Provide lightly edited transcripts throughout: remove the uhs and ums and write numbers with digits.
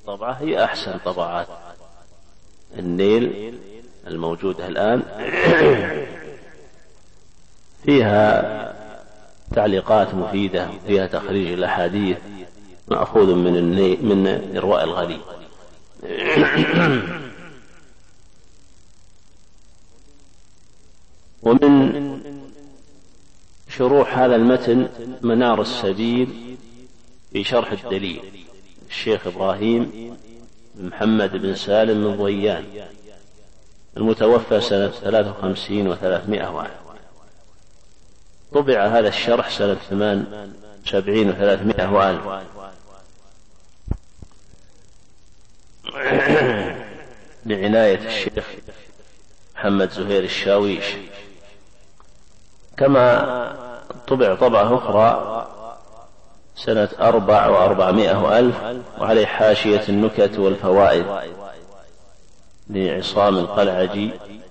طبعة هي أحسن طبعات النيل الموجودة الآن، فيها تعليقات مفيدة، فيها تخريج الأحاديث مأخوذ من إرواء الغليل. ومن شروح هذا المتن منار السبيل في شرح الدليل الشيخ إبراهيم بن محمد بن سالم من ضويان، المتوفى سنة 53 و300. طبع هذا الشرح سنة 78 و300 بعناية الشيخ محمد زهير الشاويش. كما طبع طبعة أخرى سنة 400 وعليه حاشية النكت والفوائد لعصام القلعجي.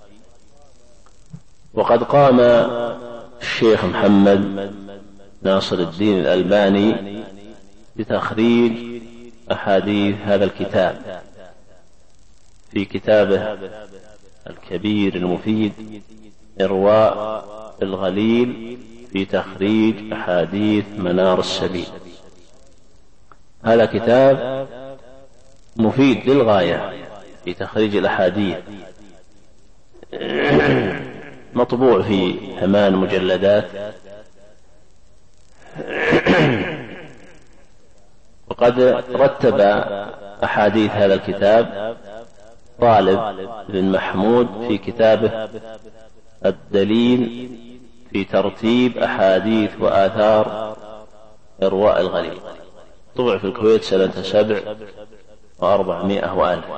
وقد قام الشيخ محمد ناصر الدين الألباني بتخريج أحاديث هذا الكتاب في كتابه الكبير المفيد إرواء الغليل في تخريج أحاديث منار السبيل. هذا كتاب مفيد للغاية في تخريج الأحاديث، مطبوع في 8 مجلدات. وقد رتب أحاديث هذا الكتاب طالب بن محمود في كتابه الدليل في ترتيب أحاديث وآثار إرواء الغليل، طبع في الكويت سنة 7 و400 وألف.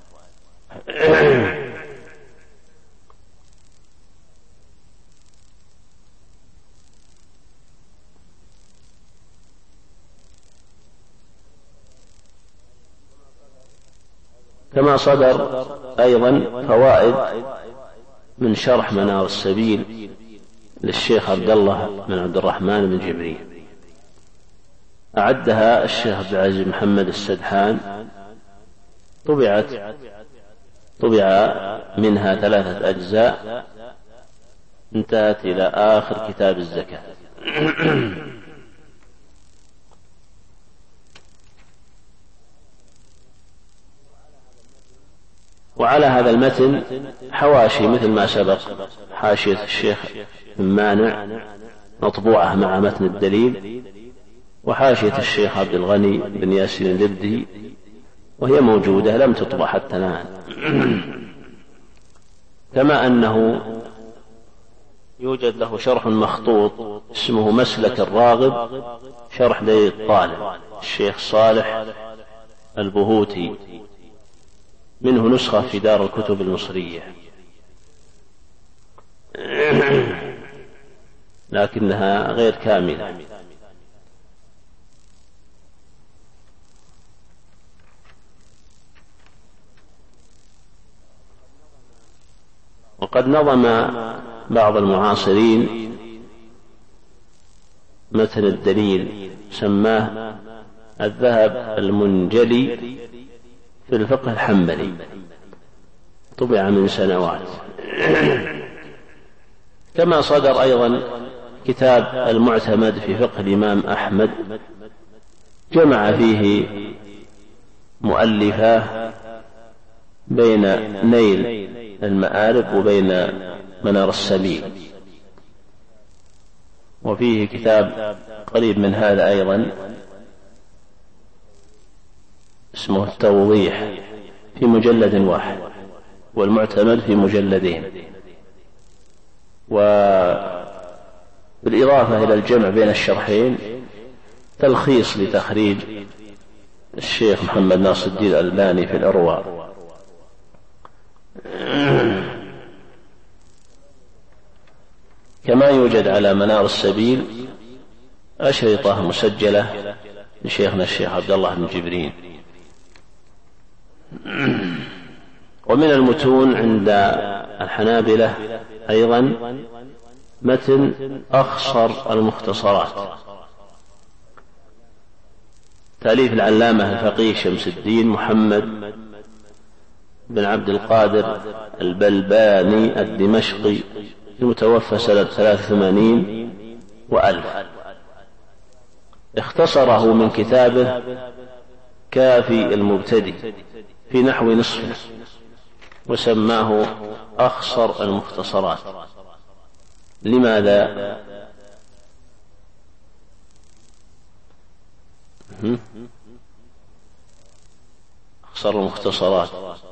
كما صدر أيضا فوائد من شرح منار السبيل للشيخ عبد الله بن عبد الرحمن بن جبريل، أعدها الشيخ عبد العزيز محمد السدحان. طبع منها 3 أجزاء، انتهت إلى آخر كتاب الزكاة. وعلى هذا المتن حواشي مثل ما سبق، حاشية الشيخ بن مانع مطبوعة مع متن الدليل، وحاشية الشيخ عبد الغني بن ياسين اللبدي، وهي موجودة لم تطبع حتى الآن. كما أنه يوجد له شرح مخطوط اسمه مسلك الراغب، شرح دليل الطالب الشيخ صالح البهوتي، منه نسخة في دار الكتب المصرية لكنها غير كاملة. وقد نظم بعض المعاصرين متن الدليل سماه الذهب المنجلي في الفقه الحنبلي، طبع من سنوات. كما صدر أيضا كتاب المعتمد في فقه الإمام أحمد، جمع فيه مؤلفاه بين نيل المآرب وبين منار السبيل. وفيه كتاب قريب من هذا أيضا اسمه التوضيح في مجلد واحد، والمعتمد في مجلدين. وبالإضافة إلى الجمع بين الشرحين تلخيص لتخريج الشيخ محمد ناصر الدين الألباني في الإرواء. كما يوجد على منار السبيل أشرطة مسجلة لشيخنا الشيخ عبد الله بن جبرين. ومن المتون عند الحنابلة أيضا متن أخصر المختصرات، تأليف العلامة الفقيه شمس الدين محمد بن عبد القادر البلباني الدمشقي المتوفى سنة 83 وألف. اختصره من كتابه كافي المبتدئ في نحو نصفه، وسماه أخصر المختصرات. لماذا؟ أخصر المختصرات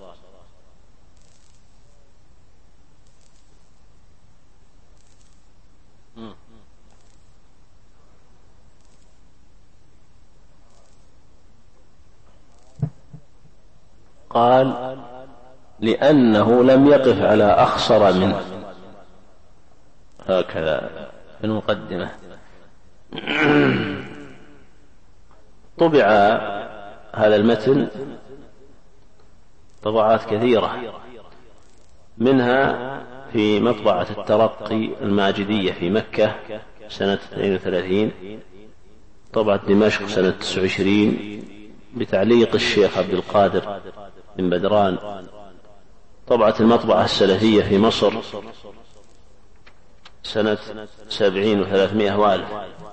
قال لأنه لم يقف على أخصر منه، هكذا في المقدمة. طبع هذا المتن طبعات كثيرة، منها في مطبعة الترقي الماجدية في مكة سنة 32، طبعة دمشق سنة 29 بتعليق الشيخ عبد القادر بن بدران، طبعة المطبعة السلفية في مصر سنة 70 و300 وألف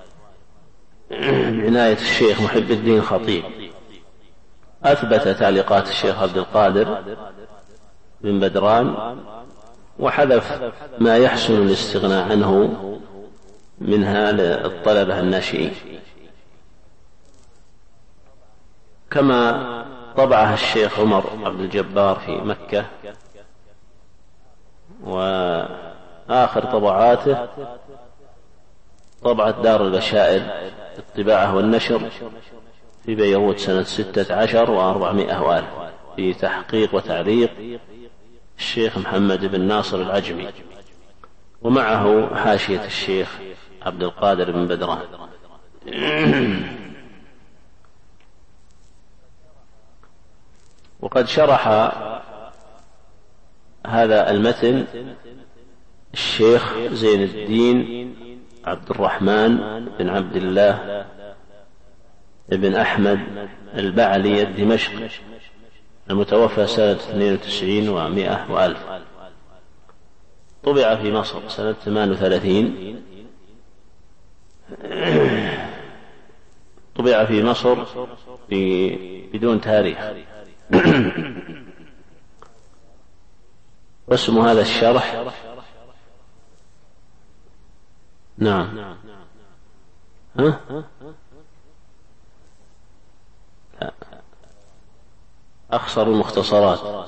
بعناية الشيخ محب الدين خطيب. أثبت تعليقات الشيخ عبد القادر بن بدران وحذف ما يحسن الاستغناء عنه منها للطلبة الناشئين، كما طبعها الشيخ عمر عبد الجبار في مكة. وآخر طبعاته طبعة دار البشائر الطباعة والنشر في بيروت سنة 16 و400 وألف في تحقيق وتعليق الشيخ محمد بن ناصر العجمي، ومعه حاشية الشيخ عبد القادر بن بدران. وقد شرح هذا المتن الشيخ زين الدين عبد الرحمن بن عبد الله بن أحمد البعلي الدمشقي المتوفى سنة 92 و100 وألف. طبع في مصر سنة 38، طبع في مصر بدون تاريخ. واسم هذا الشرح نعم ها؟ لا. أخصر المختصرات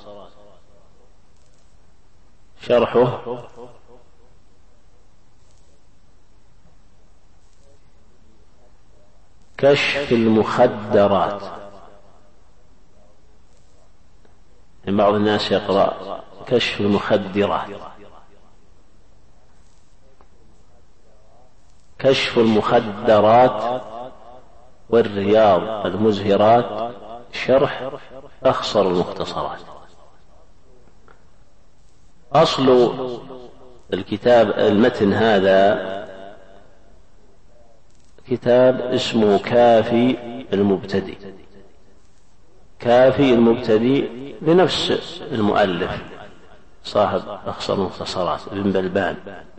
شرحه كشف المخدرات. بعض الناس يقرأ كشف المخدرات. كشف المخدرات والرياض المزهرات شرح أخصر المختصرات. أصل الكتاب المتن هذا كتاب اسمه كافي المبتدئ. كافي المبتدئ لنفس المؤلف صاحب أخصر المختصرات ابن بلبان،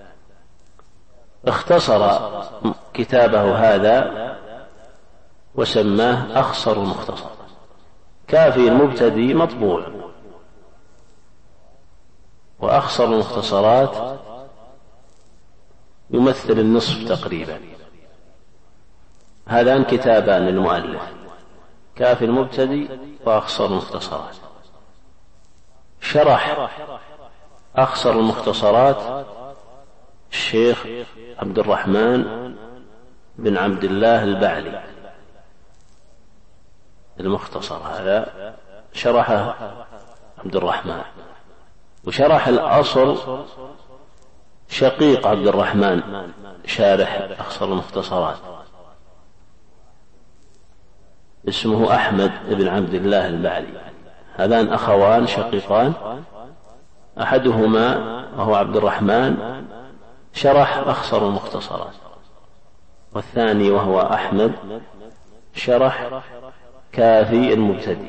اختصر كتابه هذا وسماه أخصر المختصر. كافي المبتدئ مطبوع، وأخصر المختصرات يمثل النصف تقريبا. هذان كتابان للمؤلف، كافي المبتدئ وأخصر المختصرات. شرح أخصر المختصرات الشيخ عبد الرحمن بن عبد الله البعلي. المختصر هذا شرحه عبد الرحمن، وشرح الأصل شقيق عبد الرحمن شارح أخصر المختصرات اسمه أحمد بن عبد الله البعلي. هذان أخوان شقيقان، أحدهما وهو عبد الرحمن شرح أخصر المختصرات، والثاني وهو أحمد شرح كافي المبتدئ.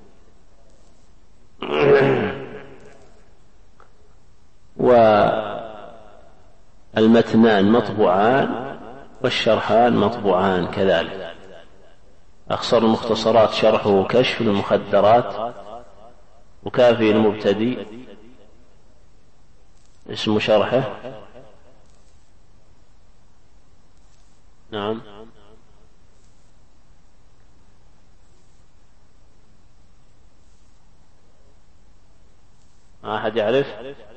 والمتنان مطبوعان والشرحان مطبوعان كذلك. أخصر المختصرات شرحه كشف المخدرات، وكافي المبتدئ اسم شرحه نعم ما أحد يعرف؟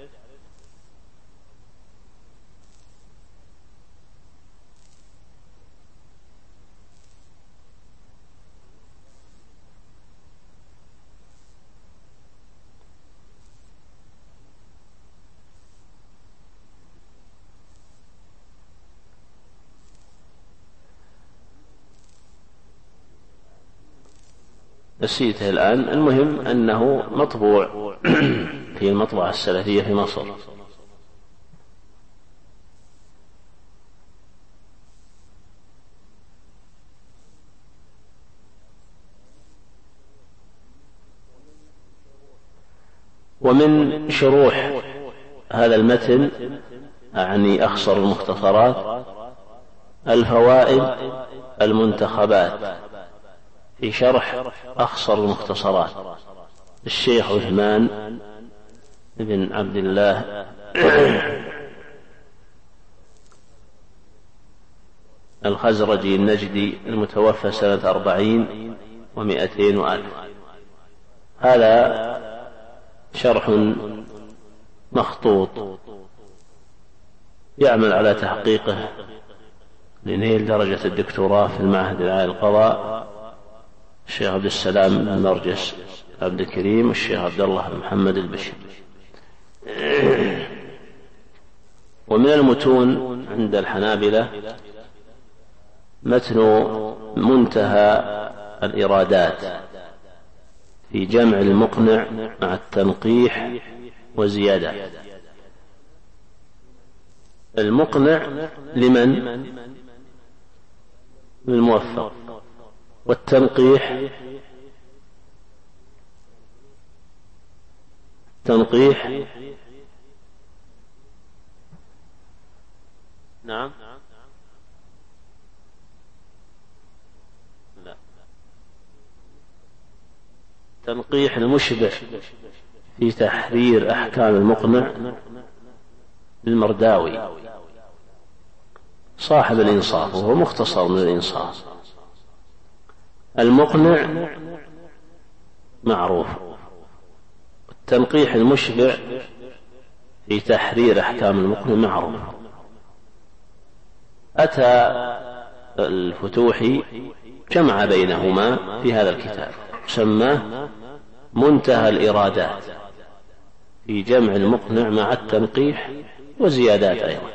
نسيته الآن. المهم أنه مطبوع في المطبعة السلفية في مصر. ومن شروح هذا المتن أعني أخصر المختصرات الفوائد المنتخبات في شرح أخصر المختصرات الشيخ عثمان بن عبد الله الخزرجي النجدي المتوفى سنة 40 و200 وألف. هذا شرح مخطوط يعمل على تحقيقه لنيل درجة الدكتوراه في المعهد العالي للقضاء الشيخ عبد السلام بن نرجس عبد الكريم والشيخ عبد الله بن محمد البشر. ومن المتون عند الحنابلة متن منتهى الإرادات في جمع المقنع مع التنقيح وزيادة. المقنع لمن؟ للموفق، والتنقيح تنقيح نعم لا تنقيح المشبع في تحرير أحكام المقنع للمرداوي صاحب الإنصاف، وهو مختصر من الإنصاف. المقنع معروف، التنقيح المشبع في تحرير أحكام المقنع معروف. أتى الفتوحي جمع بينهما في هذا الكتاب سماه منتهى الإرادات في جمع المقنع مع التنقيح وزيادات أيضا.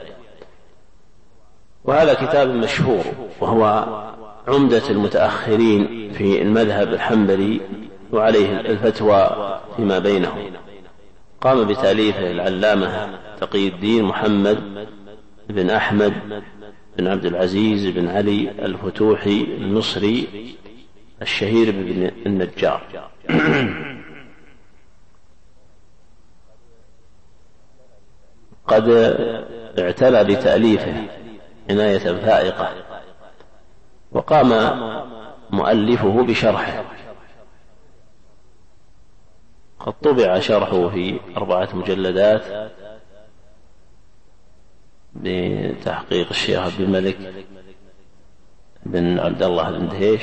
وهذا كتاب مشهور وهو عمدة المتأخرين في المذهب الحنبلي وعليه الفتوى فيما بينهم. قام بتأليفه العلامة تقي الدين محمد بن أحمد بن عبد العزيز بن علي الفتوحي المصري الشهير بن النجار. قد اعتنى بتأليفه عناية فائقة، وقام مؤلفه بشرحه. قد طبع شرحه في 4 مجلدات بتحقيق الشيخ عبد الملك بن عبد الله بن دهيش،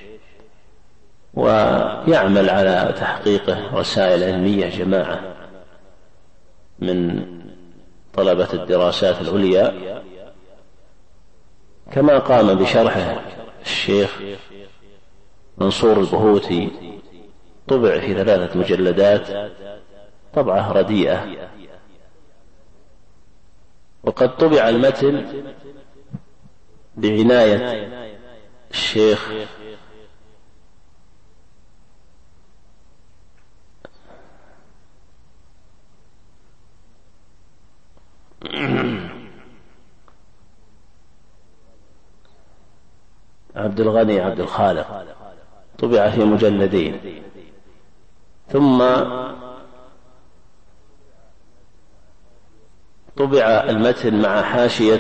ويعمل على تحقيقه رسائل علمية جماعة من طلبة الدراسات العليا، كما قام بشرحه الشيخ منصور البهوتي، طبع في 3 مجلدات طبعة رديئة. وقد طبع المتن بعناية الشيخ عبد الغني عبد الخالق طبع في مجلدين. ثم طبع المتن مع حاشية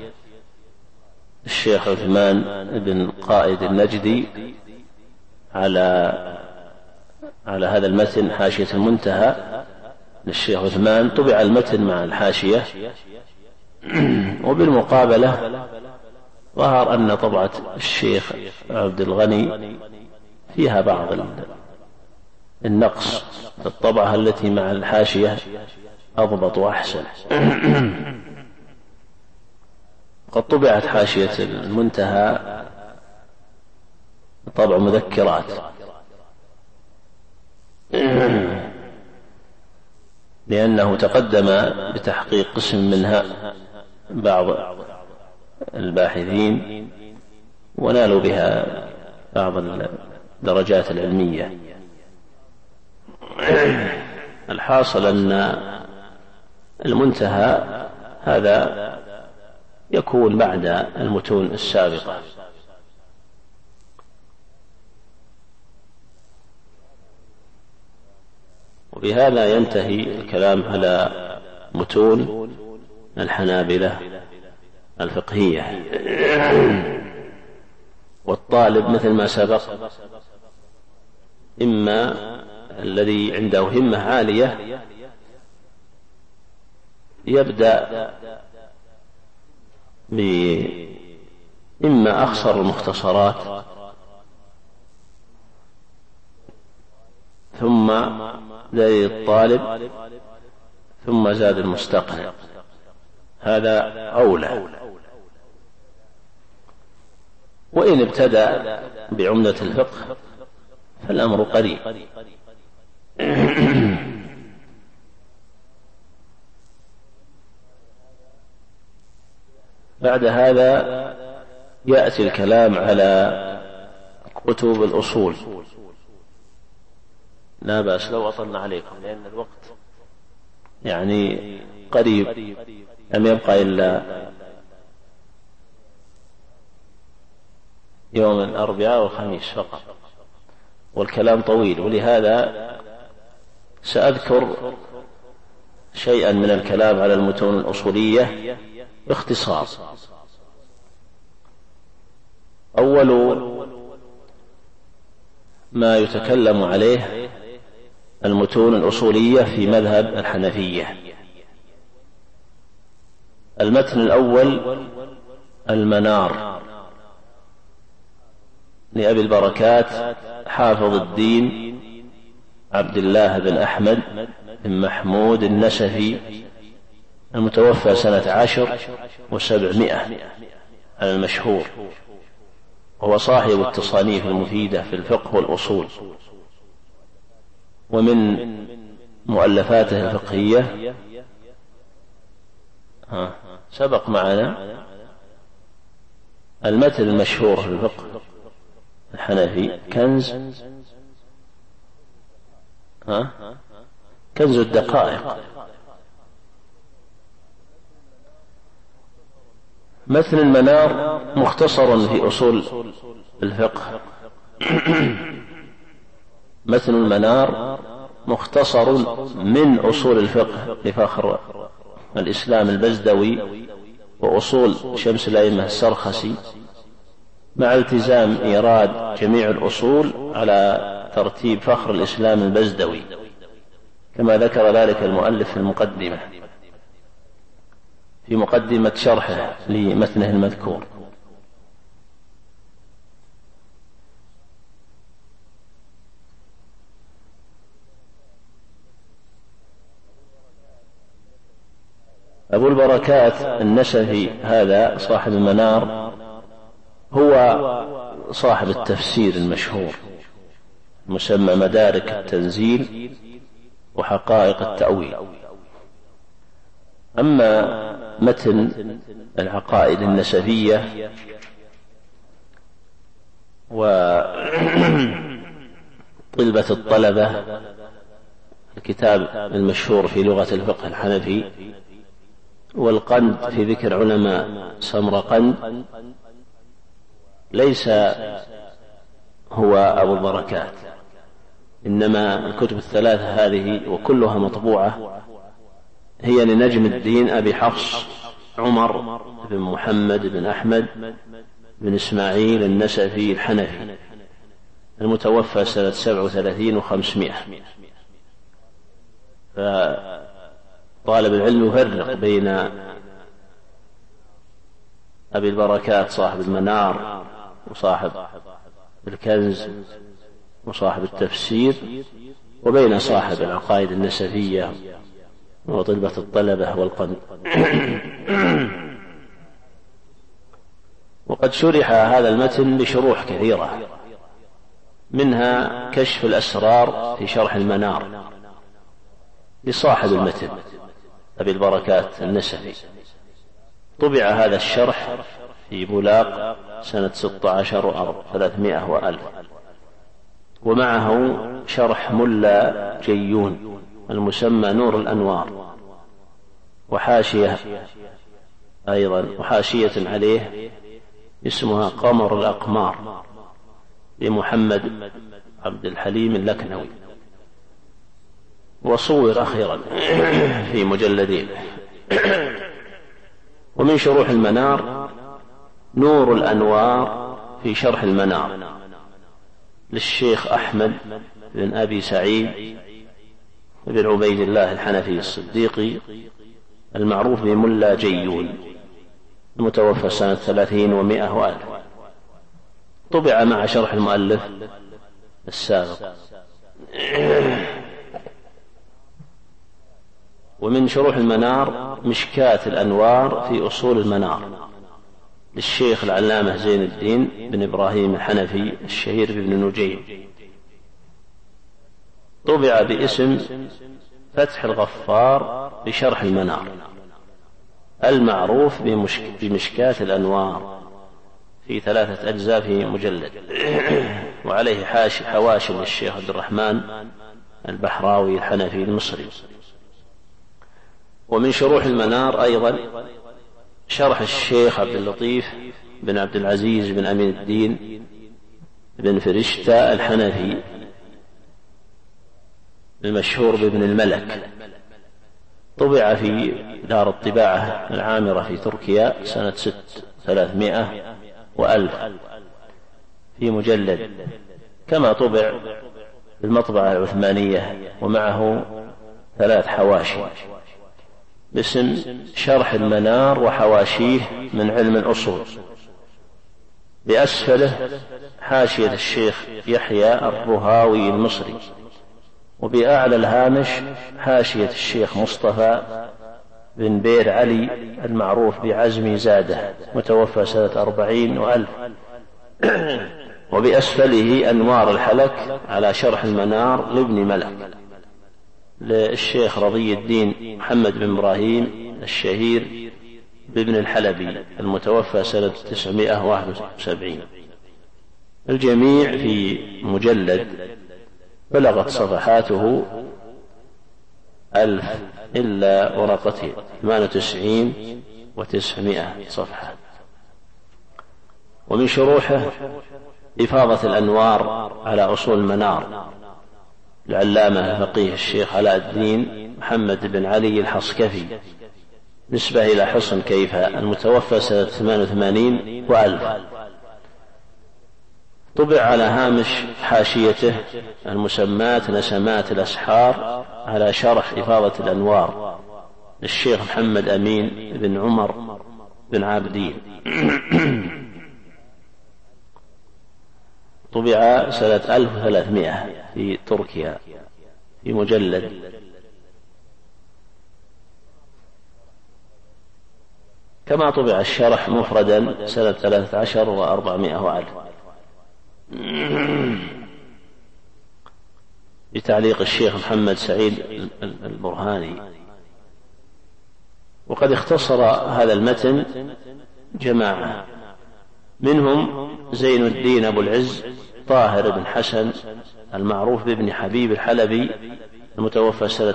الشيخ عثمان بن قائد النجدي على هذا المتن، حاشية المنتهى للشيخ عثمان. طبع المتن مع الحاشية، وبالمقابلة ظهر أن طبعة الشيخ عبد الغني فيها بعض النقص في الطبعة التي مع الحاشية أضبط وأحسن. قد طبعت حاشية المنتهى طبع مذكرات، لأنه تقدم بتحقيق قسم منها بعض الباحثين ونالوا بها بعض الدرجات العلمية. الحاصل أن المنتهى هذا يكون بعد المتون السابقة. وبهذا ينتهي الكلام على متون الحنابلة الفقهية. والطالب مثل ما سبق، إما الذي عنده همة عالية يبدأ إما أخصر المختصرات ثم زاد الطالب ثم زاد المستقنع، هذا أولى. وإن ابتدأ بعمدة الفقه فالأمر قريب. بعد هذا يأتي الكلام على كتب الأصول. لا بأس لو أطلنا عليكم، لأن الوقت يعني قريب، لم يبقى إلا يوم الأربعاء والخميس فقط، والكلام طويل، ولهذا سأذكر شيئا من الكلام على المتون الأصولية باختصار. أول ما يتكلم عليه المتون الأصولية في مذهب الحنفية. المتن الأول المنار لأبي البركات حافظ الدين عبد الله بن أحمد بن محمود النسفي، المتوفى سنة 10 و700 على المشهور، وهو صاحب التصانيف المفيدة في الفقه والأصول. ومن مؤلفاته الفقهية سبق معنا المتن المشهور في الفقه الحنفي كنز الدقائق. متن المنار مختصر في أصول الفقه. متن المنار مختصر من أصول الفقه لفخر الإسلام البزدوي وأصول شمس الأئمة السرخسي، مع التزام إيراد جميع الأصول على ترتيب فخر الإسلام البزدوي كما ذكر ذلك المؤلف في المقدمة، في مقدمة شرحه لمتنه المذكور. أبو البركات النسفي هذا صاحب المنار هو صاحب التفسير المشهور مسمى مدارك التنزيل وحقائق التأويل. أما متن العقائد النسفية وطلبة الطلبة، الكتاب المشهور في لغة الفقه الحنفي، والقند في ذكر علماء سمرقند، ليس هو أبو البركات، إنما الكتب الثلاثة هذه وكلها مطبوعة هي لنجم الدين أبي حفص عمر بن محمد بن أحمد بن إسماعيل النسفي الحنفي المتوفى سنة 37 و500. فطالب العلم يفرق بين أبي البركات صاحب المنار وصاحب الكنز وصاحب التفسير، وبين صاحب العقائد النسفية وطلبة الطلبة والقند. وقد شرح هذا المتن بشروح كثيرة، منها كشف الأسرار في شرح المنار لصاحب المتن أبي البركات النسفي، طبع هذا الشرح في بولاق سنة 16 و300 وألف، ومعه شرح ملا جيون المسمى نور الأنوار، وحاشية أيضا وحاشية عليه اسمها قمر الأقمار لمحمد عبد الحليم اللكنوي، وصور أخيرا في مجلدين. ومن شروح المنار نور الأنوار في شرح المنار للشيخ أحمد بن أبي سعيد بن عبيد الله الحنفي الصديقي المعروف بملا جيون المتوفى سنة 30 و100 وألف، طبع مع شرح المؤلف السابق. ومن شروح المنار مشكاة الأنوار في أصول المنار للشيخ العلامة زين الدين بن إبراهيم الحنفي الشهير بابن نجيم، طبع باسم فتح الغفار بشرح المنار المعروف بمشكاة الأنوار في 3 أجزاء في مجلد، وعليه حواشي للشيخ عبد الرحمن البحراوي الحنفي المصري. ومن شروح المنار أيضا شرح الشيخ عبد اللطيف بن عبد العزيز بن أمين الدين بن فرشتة الحنفي المشهور بابن الملك، طبع في دار الطباعة العامرة في تركيا سنة 300 وألف في مجلد، كما طبع بالمطبعة العثمانية، ومعه 3 حواشي باسم شرح المنار وحواشيه من علم الأصول، بأسفله حاشية الشيخ يحيى الرهاوي المصري، وبأعلى الهامش حاشية الشيخ مصطفى بن بير علي المعروف بعزمي زاده متوفى سنة 40 وألف، وبأسفله أنوار الحلك على شرح المنار لابن ملك للشيخ رضي الدين محمد بن إبراهيم الشهير بابن الحلبي المتوفى سنة 971. الجميع في مجلد بلغت صفحاته 1000 إلا ورقتين 98 و900 صفحة. ومن شروحه إفاضة الأنوار على أصول المنار العلامة الفقيه الشيخ علاء الدين محمد بن علي الحصكفي نسبة إلى حصن كيفا المتوفى سنة 88 وألف، طبع على هامش حاشيته المسمات نسمات الأسحار على شرح إفاضة الأنوار للشيخ محمد أمين بن عمر بن عابدين، طبع سنة 1300 في تركيا في مجلد. كما طبع الشرح مفردا سنة 13 و400 وألف بتعليق الشيخ محمد سعيد البرهاني. وقد اختصر هذا المتن جماعة، منهم زين الدين أبو العز طاهر بن حسن المعروف بابن حبيب الحلبي المتوفى سنة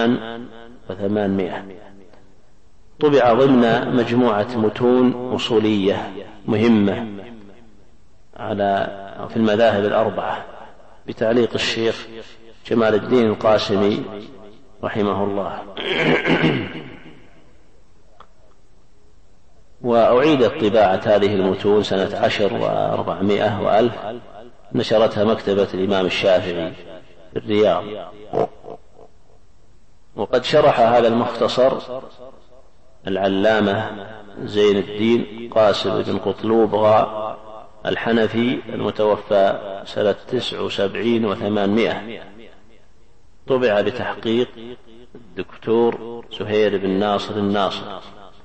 800، طبع ضمن مجموعة متون أصولية مهمة على في المذاهب الأربعة بتعليق الشيخ جمال الدين القاسمي رحمه الله. وأعيدت طباعة هذه المتون سنة 10 و400 وألف، نشرتها مكتبة الإمام الشافعي في الرياض. وقد شرح هذا المختصر العلامة زين الدين قاسم بن قطلوبغا الحنفي المتوفى سنة 79 و800، طبع بتحقيق الدكتور زهير بن ناصر الناصر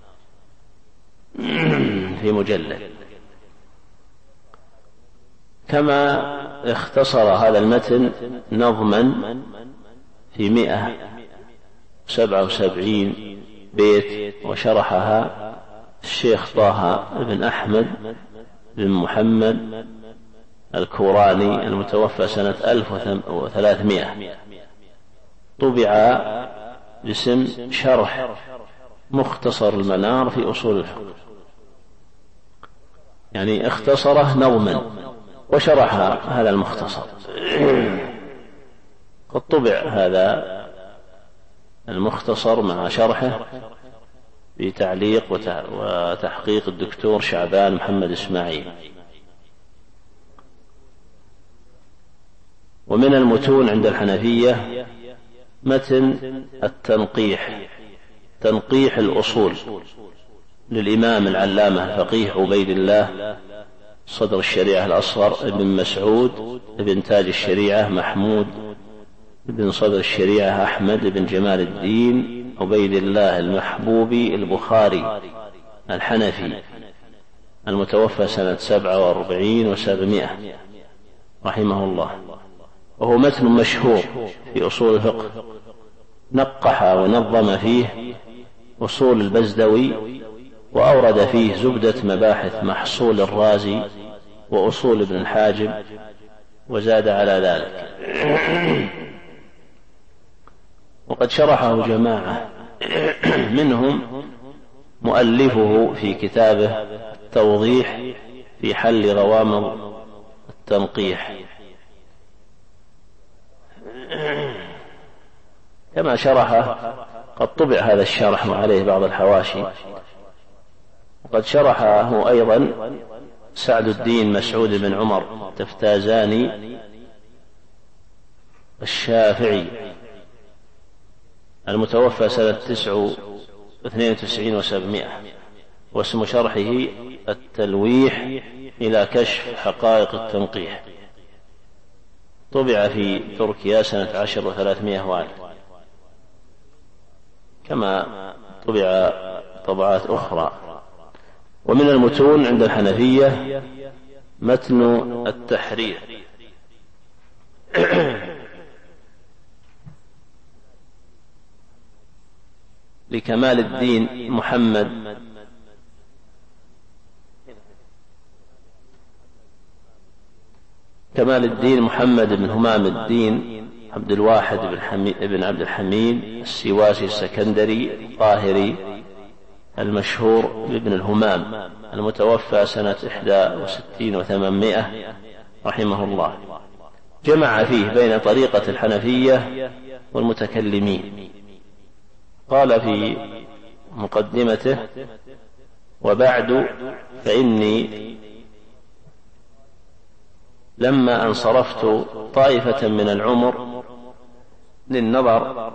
في مجلد. كما اختصر هذا المتن نظما في 177 بيت، وشرحها الشيخ طه بن أحمد بن محمد الكوراني المتوفى سنة 1300، طبع باسم شرح مختصر المنار في أصول الفقه، يعني اختصره نظما وشرح هذا المختصر. قد طبع هذا المختصر مع شرحه بتعليق وتحقيق الدكتور شعبان محمد إسماعيل. ومن المتون عند الحنفية متن التنقيح، تنقيح الأصول للإمام العلامة الفقيه عبيد الله صدر الشريعة الأصغر ابن مسعود ابن تاج الشريعة محمود ابن صدر الشريعة أحمد ابن جمال الدين عبيد الله المحبوبي البخاري الحنفي المتوفى سنة 47 و700 رحمه الله. وهو متن مشهور في أصول الفقه، نقح ونظم فيه أصول البزدوي، وأورد فيه زبدة مباحث محصول الرازي وأصول ابن الحاجب، وزاد على ذلك. وقد شرحه جماعة منهم مؤلفه في كتابه التوضيح في حل غوامض التنقيح، كما شرحه. قد طبع هذا الشرح وعليه بعض الحواشي. وقد شرحه أيضا سعد الدين مسعود بن عمر تفتازاني الشافعي المتوفى سنة 92 و700، واسم شرحه التلويح إلى كشف حقائق التنقيح، طبع في تركيا سنة 10 و300 وألف، كما طبع طبعات أخرى. ومن المتون عند الحنفية متن التحرير لكمال الدين محمد بن همام الدين عبد الواحد بن عبد الحميد السواسي السكندري الطاهري المشهور بابن الهمام المتوفى سنة 61 و800 رحمه الله. جمع فيه بين طريقة الحنفية والمتكلمين. قال في مقدمته: وبعد فإني لما انصرفت طائفة من العمر للنظر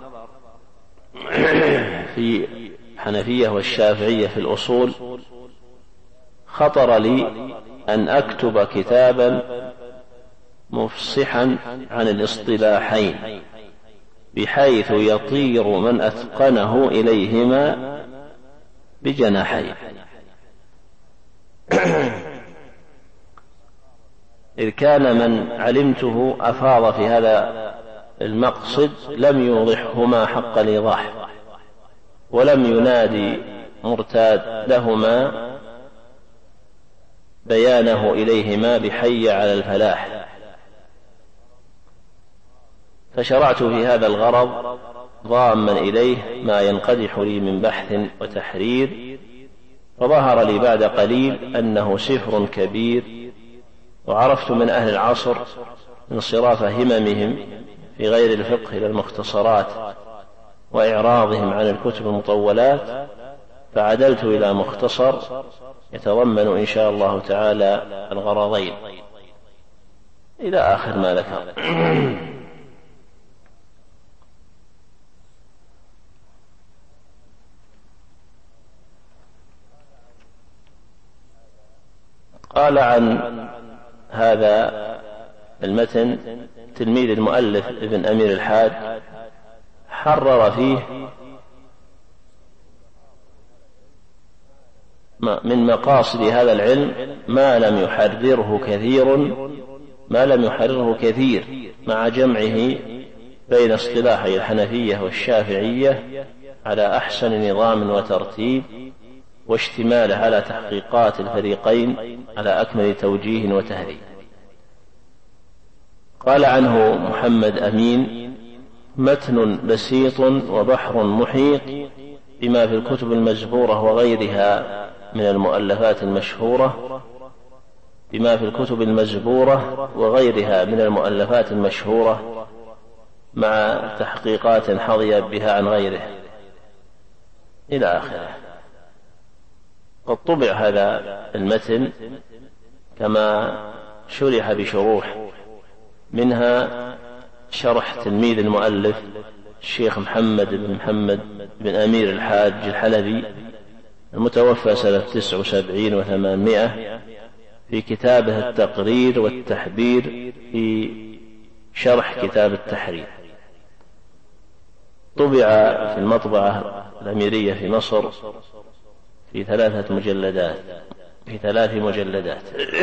في الحنفية والشافعية في الأصول، خطر لي أن أكتب كتابا مفصحا عن الاصطلاحين بحيث يطير من أتقنه إليهما بجناحين، إذ كان من علمته أفاض في هذا المقصد لم يوضحهما حق الإيضاح، ولم ينادي مرتاد لهما بيانه إليهما بحي على الفلاح. فشرعت في هذا الغرض ضاما إليه ما ينقدح لي من بحث وتحرير، فظهر لي بعد قليل أنه سفر كبير وعرفت من أهل العصر انصراف هممهم في غير الفقه إلى المختصرات وإعراضهم عن الكتب المطولات، فعدلت إلى مختصر يتضمن إن شاء الله تعالى الغرضين إلى آخر ما ذكر. قال عن هذا المتن تلميذ المؤلف ابن أمير الحاج حرر فيه من مقاصد هذا العلم ما لم يحرره كثير مع جمعه بين اصطلاحي الحنفية والشافعية على أحسن نظام وترتيب، واشتماله على تحقيقات الفريقين على أكمل توجيه وتهذيب. قال عنه محمد أمين: متن بسيط وبحر محيط بما في الكتب المزبورة وغيرها من المؤلفات المشهورة مع تحقيقات حظي بها عن غيره إلى آخره. قد طبع هذا المتن كما شرح بشروح، منها شرح تلميذ المؤلف الشيخ محمد بن أمير الحاج الحلبي المتوفى سنة 79 و800 في كتابه التقرير والتحبير في شرح كتاب التحرير. طبع في المطبعة الأميرية في مصر في 3 مجلدات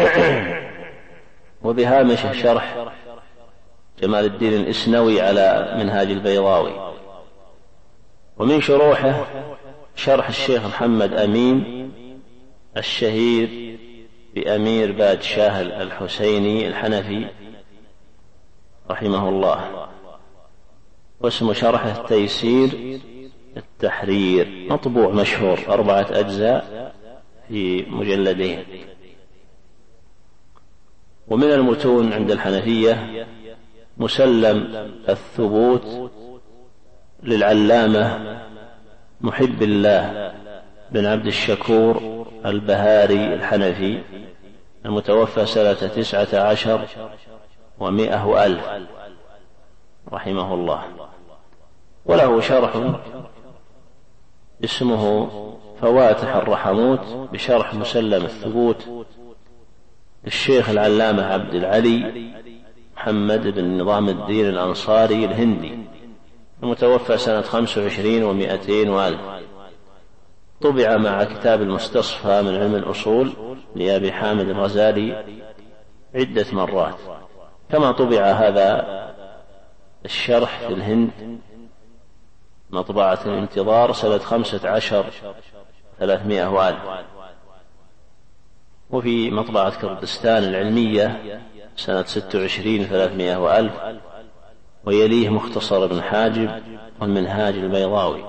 وبهامش شرح جمال الدين الإسنوي على منهاج البيضاوي. ومن شروحه شرح الشيخ محمد أمين الشهير بأمير باد شاه الحسيني الحنفي رحمه الله، واسم شرحه تيسير التحرير، مطبوع مشهور 4 أجزاء في مجلدين. ومن المتون عند الحنفية مسلم الثبوت للعلامة محب الله بن عبد الشكور البهاري الحنفي المتوفى سنة 19 و100 رحمه الله. وله شرح اسمه فواتح الرحموت بشرح مسلم الثبوت للشيخ العلامة عبد العلي محمد بن نظام الدين الأنصاري الهندي المتوفى سنة 25 و200 طبع مع كتاب المستصفى من علم الأصول لأبي حامد الغزالي عدة مرات، كما طبع هذا الشرح في الهند مطبعة الانتظار سنة 15 300 وفي مطبعة كردستان العلمية سنة 26 300 ويليه مختصر ابن حاجب والمنهاج البيضاوي.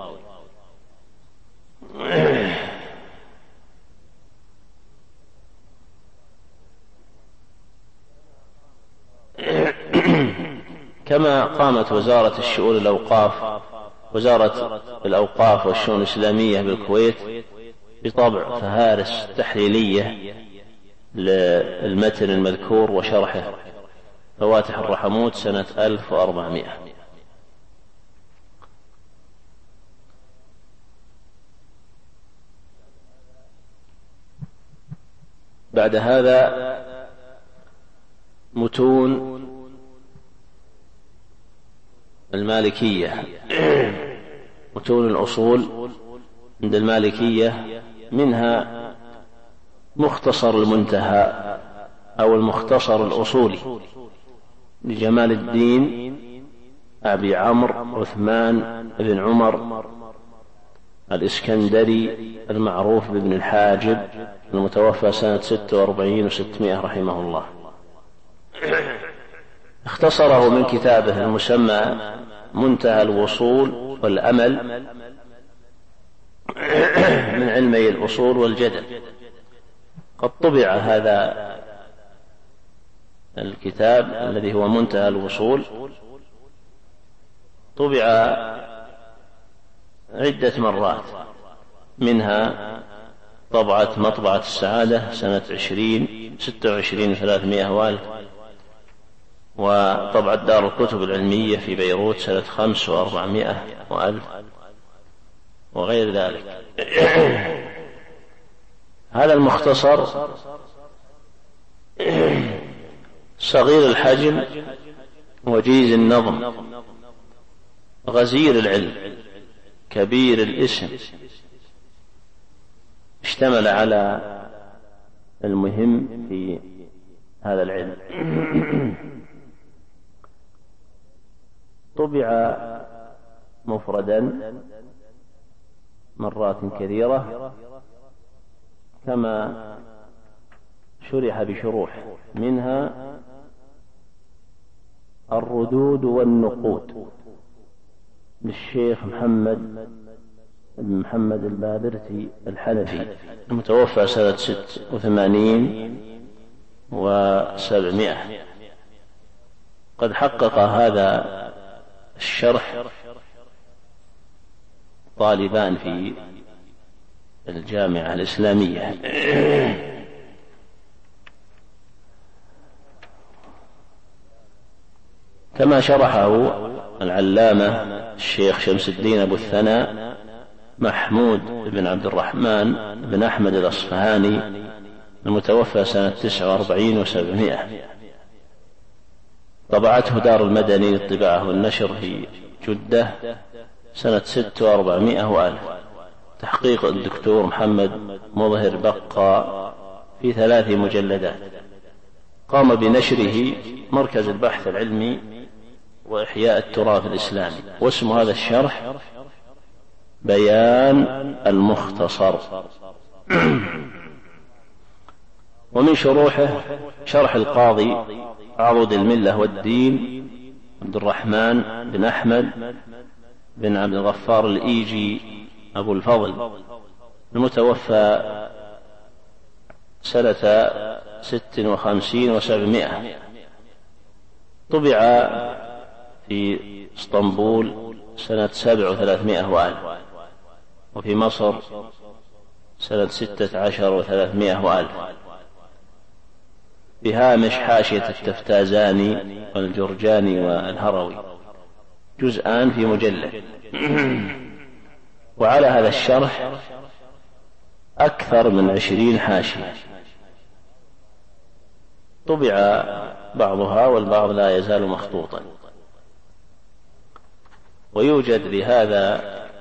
كما قامت وزارة الأوقاف والشؤون الإسلامية بالكويت بطبع فهارس تحليلية للمتن المذكور وشرحه فواتح الرحموت سنة 1400. بعد هذا متون المالكية متون الأصول عند المالكية، منها مختصر المنتهى أو المختصر الأصولي لجمال الدين أبي عمرو عثمان بن عمر الإسكندري المعروف بابن الحاجب المتوفى سنة 46 و600 رحمه الله. اختصره من كتابه المسمى منتهى الوصول والأمل من علمي الأصول والجدل. قد طبع هذا الكتاب الذي هو منتهى الوصول طبع عدة مرات، منها مطبعة السعادة سنة 26 والف، وطبعة دار الكتب العلمية في بيروت سنة 5 والف وغير ذلك. هذا المختصر صغير الحجم وجيز النظم غزير العلم كبير الاسم، اشتمل على المهم في هذا العلم. طبع مفردا مرات كثيرة، كما شرح بشروح، منها الردود والنقود للشيخ محمد بن محمد البابرتي الحنفي المتوفى سنة 86 و700. قد حقق هذا الشرح طالبان في الجامعة الإسلامية. كما شرحه العلامة الشيخ شمس الدين أبو الثناء محمود بن عبد الرحمن بن أحمد الأصفهاني المتوفى سنة 49 و700. طبعته دار المدني للطباعة والنشر في جدة سنة 46 والف، تحقيق الدكتور محمد مظهر بقى في 3 مجلدات. قام بنشره مركز البحث العلمي وإحياء التراث الإسلامي، واسم هذا الشرح بيان المختصر. ومن شروحه شرح القاضي عضد الملة والدين عبد الرحمن بن أحمد بن عبد الغفار الإيجي أبو الفضل المتوفى سنة 56 و700. طبع في اسطنبول سنة 37 والف، وفي مصر سنة 16 و300 والف، بهامش حاشية التفتازاني والجرجاني والهروي، جزءان في مجلد. وعلى هذا الشرح أكثر من 20 حاشية، طبع بعضها والبعض لا يزال مخطوطا. ويوجد لهذا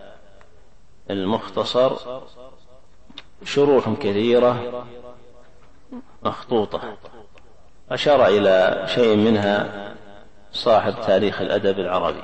المختصر شروح كثيرة مخطوطة، أشار إلى شيء منها صاحب تاريخ الأدب العربي.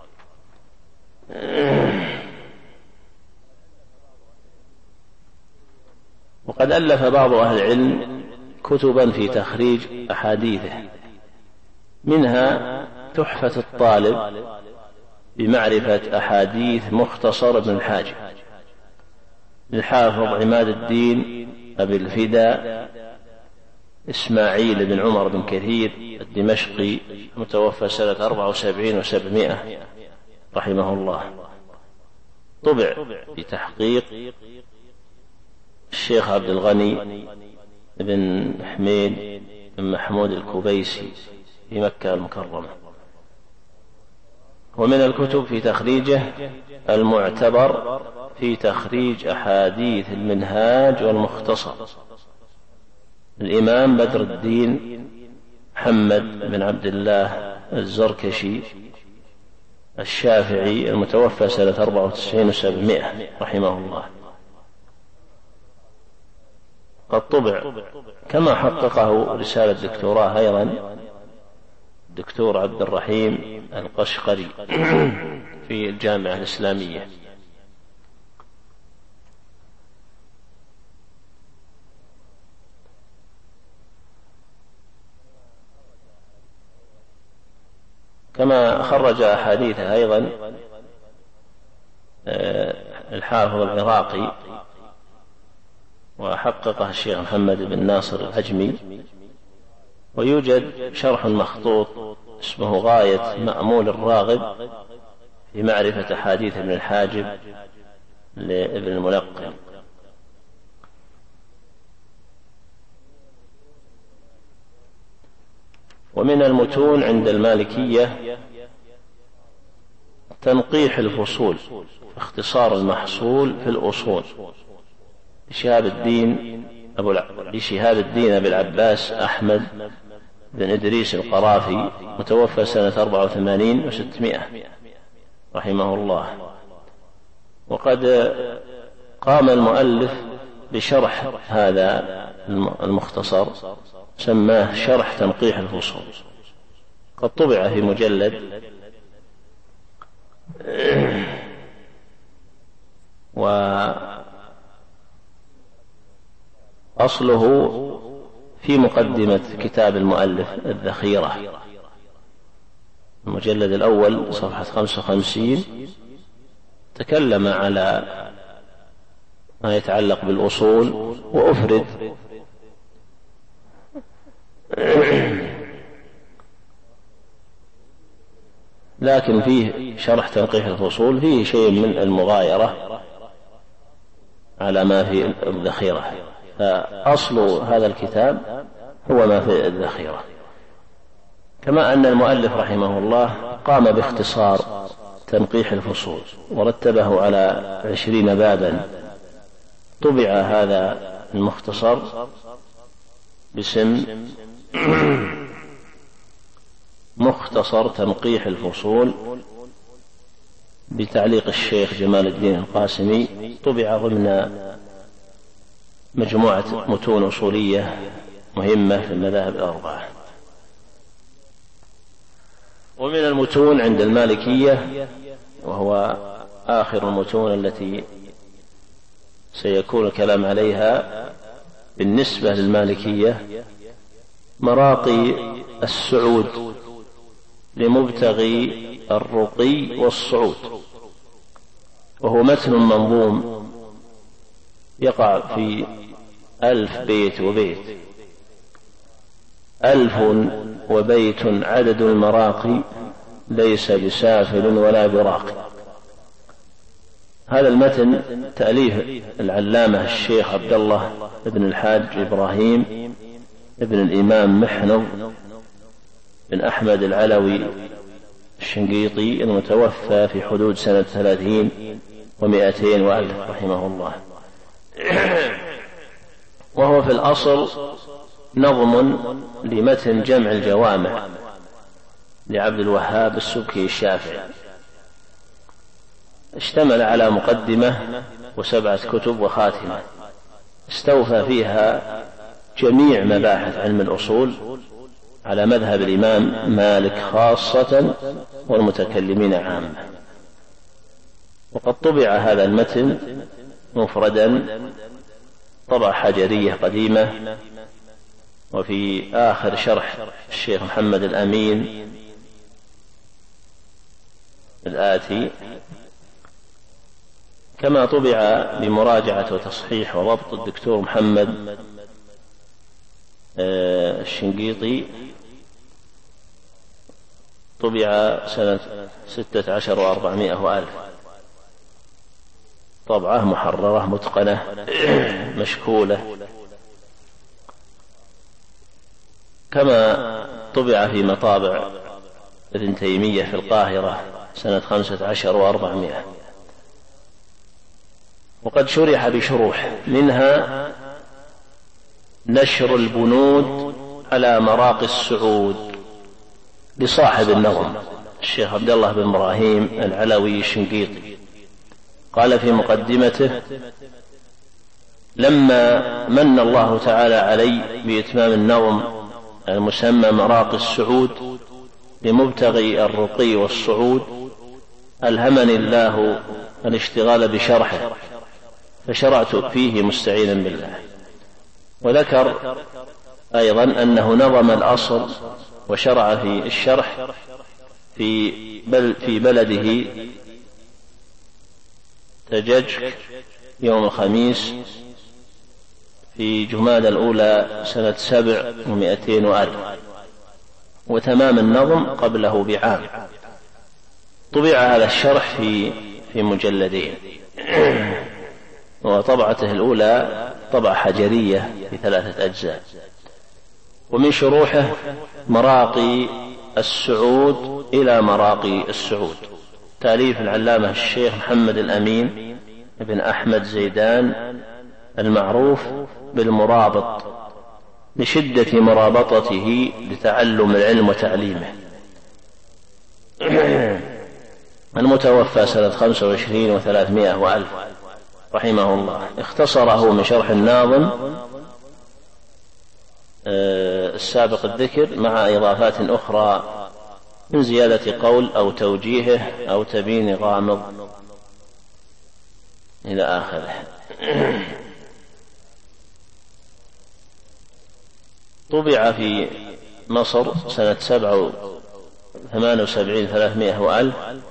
وقد ألف بعض أهل العلم كتبا في تخريج أحاديثه، منها تحفة الطالب بمعرفة أحاديث مختصر ابن الحاجب للحافظ عماد الدين أبي الفداء إسماعيل بن عمر بن كثير الدمشقي المتوفى سنة 74 و700 رحمه الله. طبع بتحقيق الشيخ عبد الغني بن حميد بن محمود الكبيسي في مكة المكرمة. ومن الكتب في تخريجه المعتبر في تخريج أحاديث المنهاج والمختصر الإمام بدر الدين محمد بن عبد الله الزركشي الشافعي المتوفى سنة 94 و700 رحمه الله. قد طبع كما حققه رسالة دكتوراه أيضا الدكتور عبد الرحيم القشقري في الجامعة الإسلامية. كما خرج أحاديثه أيضا الحافظ العراقي، وحققه الشيخ محمد بن ناصر العجمي، ويوجد شرح مخطوط اسمه غاية مأمول الراغب في معرفة أحاديث ابن الحاجب لابن الملقن. ومن المتون عند المالكية تنقيح الفصول، اختصار المحصول في الأصول لشهاب الدين أبي العباس أحمد بن إدريس القرافي، متوفى سنة 84 و600 رحمه الله. وقد قام المؤلف بشرح هذا المختصر، سماه شرح تنقيح الفصول، قد طبع في مجلد، وأصله في مقدمة كتاب المؤلف الذخيرة، المجلد الأول صفحة 55، تكلم على ما يتعلق بالأصول وأفرد لكن فيه شرح تنقيح الفصول فيه شيء من المغايرة على ما في الذخيرة، فأصل هذا الكتاب هو ما في الذخيرة. كما أن المؤلف رحمه الله قام باختصار تنقيح الفصول ورتبه على 20 بابا، طبع هذا المختصر باسم مختصر تنقيح الفصول بتعليق الشيخ جمال الدين القاسمي، طبع ضمن مجموعة متون أصولية مهمة في المذاهب الأربعة. ومن المتون عند المالكية، وهو آخر المتون التي سيكون الكلام عليها بالنسبة للمالكية، مراقي السعود لمبتغي الرقي والصعود، وهو متن منظوم يقع في 1000 بيت وبيت، 1000 وبيت عدد المراقي ليس بسافل ولا براقي. هذا المتن تأليف العلامة الشيخ عبد الله بن الحاج إبراهيم ابن الإمام محنظ بن أحمد العلوي الشنقيطي، المتوفى في حدود سنة 30 و200 وألف رحمه الله. وهو في الأصل نظم لمتن جمع الجوامع لعبد الوهاب السبكي الشافعي، اشتمل على مقدمة و7 كتب وخاتمة، استوفى فيها جميع مباحث علم الأصول على مذهب الإمام مالك خاصة والمتكلمين عامة. وقد طبع هذا المتن مفردا طبعة حجرية قديمة، وفي آخر شرح الشيخ محمد الأمين الآتي، كما طبع بمراجعة وتصحيح وضبط الدكتور محمد الشنقيطي، طبع سنة 16 و400 وألف، طبعة محررة متقنة مشكولة. كما طبع في مطابع ابن تيمية في القاهرة سنة 15 و400، وقد شرح بشروح، منها نشر البنود على مراقي السعود لصاحب النظم الشيخ عبد الله بن إبراهيم العلوي الشنقيطي. قال في مقدمته: لما من الله تعالى علي بإتمام النظم المسمى مراقي السعود لمبتغي الرقي والصعود، ألهمني الله الاشتغال بشرحه، فشرعت فيه مستعينا بالله. وذكر أيضا أنه نظم الأصل وشرع في الشرح في بلده تجج يوم الخميس في جمادى الأولى سنة 7 و200 وألف وتمام النظم قبله بعام. طبع هذا الشرح في مجلدين، وطبعته الأولى طبعة حجرية في 3 أجزاء. ومن شروحه مراقي السعود إلى مراقي السعود، تأليف العلامة الشيخ محمد الأمين بن أحمد زيدان المعروف بالمرابط، لشدة مرابطته لتعلم العلم وتعليمه، المتوفى سنة 25 و300 وألف رحمه الله. اختصره من شرح الناظم السابق الذكر مع إضافات أخرى من زيادة قول أو توجيهه أو تبيين غامض إلى آخره. طبع في مصر سنة 78 300 وألف،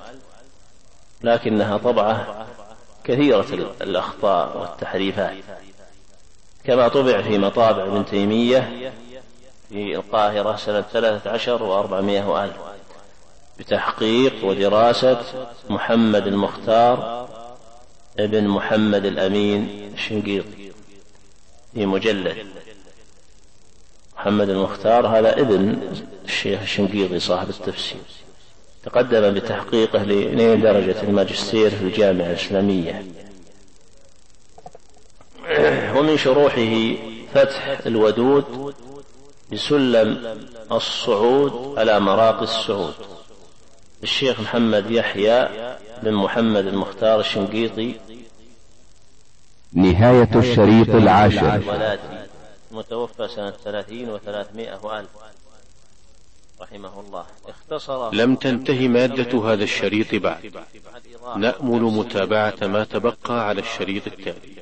لكنها طبعة كثيرة الأخطاء والتحريفات، كما طبع في مطابع ابن تيمية في القاهرة سنة 13 و400 وألف، بتحقيق ودراسة محمد المختار ابن محمد الأمين الشنقيطي في مجلد. محمد المختار هذا ابن الشيخ الشنقيطي صاحب التفسير، تقدم بتحقيقه لنيل درجة الماجستير في الجامعة الإسلامية. ومن شروحه فتح الودود بسلم الصعود على مراقي السعود، الشيخ محمد يحيى بن محمد المختار الشنقيطي، نهاية الشريط 10، متوفى سنة 30 و300 وألف رحمه الله. اختصر. لم تنتهي مادة هذا الشريط بعد، نأمل متابعة ما تبقى على الشريط التالي.